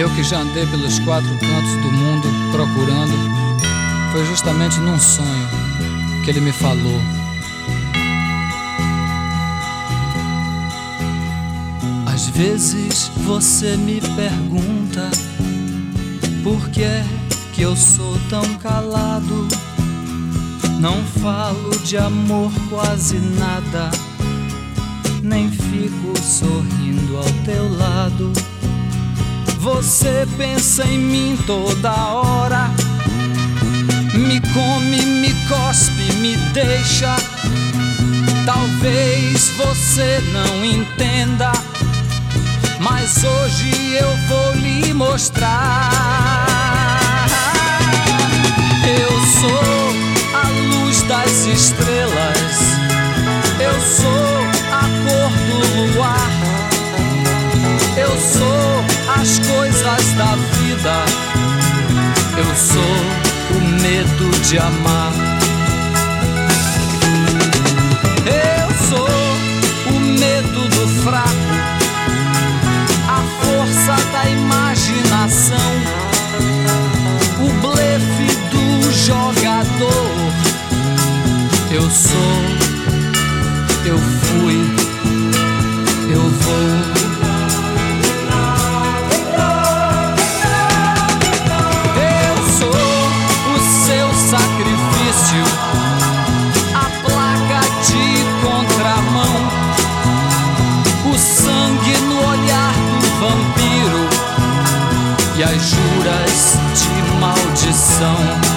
Eu que já andei pelos 4 cantos do mundo procurando, foi justamente num sonho que ele me falou. Às vezes você me pergunta por que é que eu sou tão calado. Não falo de amor quase nada, nem fico sorrindo ao teu lado. Você pensa em mim toda hora, me come, me cospe, me deixa. Talvez você não entenda, mas hoje eu vou lhe mostrar. Eu sou a luz das estrelas, eu sou a cor do luar, eu sou as coisas da vida, eu sou o medo de amar. Eu sou o medo do fraco, a força da imaginação, o blefe do jogador. Eu sou, eu fui, eu vou. Sacrifício, a placa de contramão, o sangue no olhar do vampiro e as juras de maldição.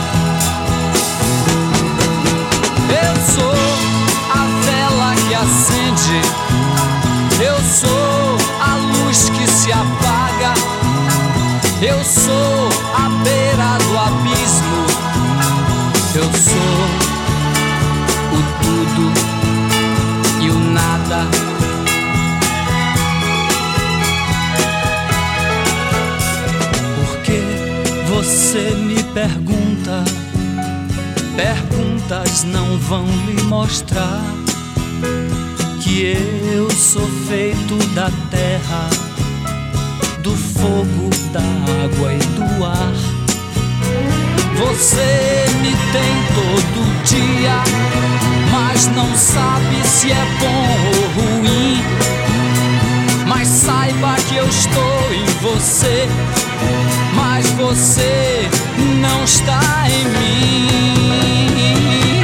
Eu sou a vela que acende, eu sou a luz que se apaga, eu sou a beira do abismo. Eu sou o tudo e o nada. Por que você me pergunta? Perguntas não vão lhe mostrar que eu sou feito da terra, do fogo, da água e do ar. Você me tem todo dia, mas não sabe se é bom ou ruim. Mas saiba que eu estou em você, mas você não está em mim.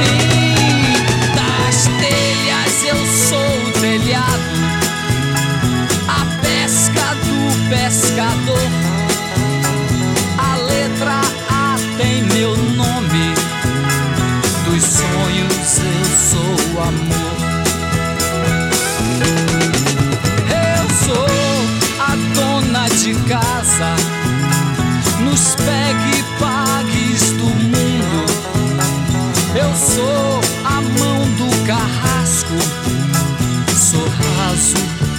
Das telhas eu sou o telhado, a pesca do pescador, a letra tem meu nome, dos sonhos eu sou o amor. Eu sou a dona de casa, nos pegue-pagues do mundo. Eu sou a mão do carrasco, sou raso